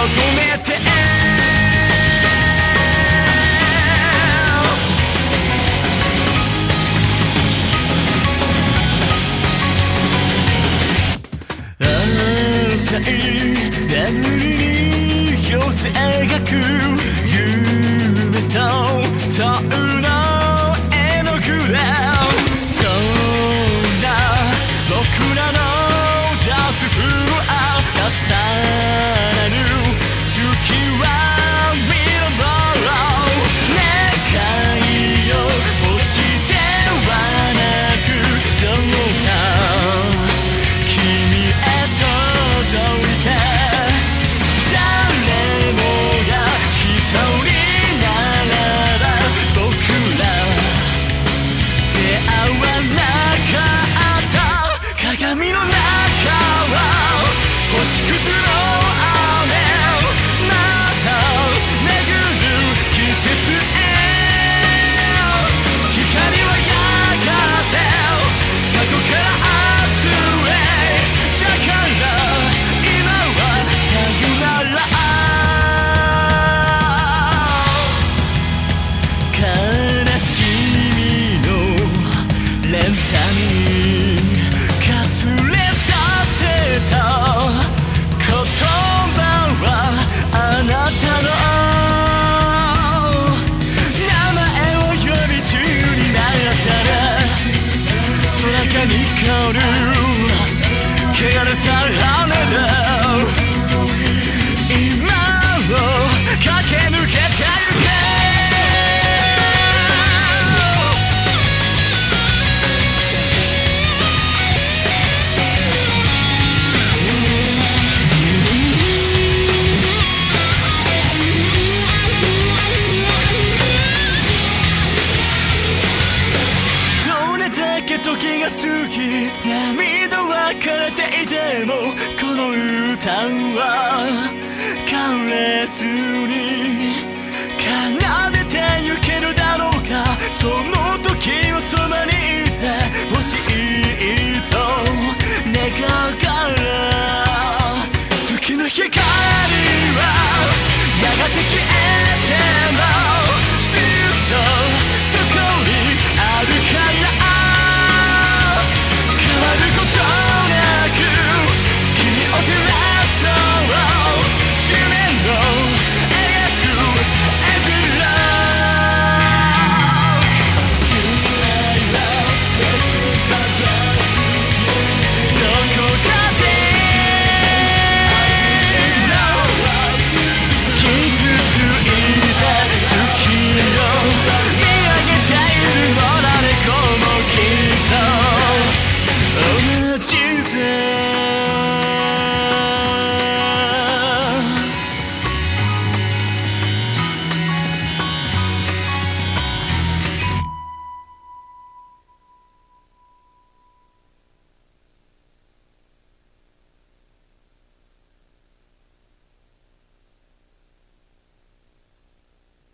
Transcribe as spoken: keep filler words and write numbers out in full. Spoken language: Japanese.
めて浅い眠りに寄せ描く夢とそんな絵の具でそんな僕らの出す不安がさらる月は見ろ願いを星ではなくどうか君へ届いて誰もが一人ならば僕ら出会わなかった鏡の中は星屑の雨また巡る季節へ光はやがて過去から明日へだから今はさよなら悲しみの連鎖にかすれさせた言葉はあなたの名前を呼び中になったら空がに凍る汚れた羽だ今を駆け抜けてゆけ時が過ぎ涙は枯れていてもこの歌は枯れずに奏でてゆけるだろうかその時をそばに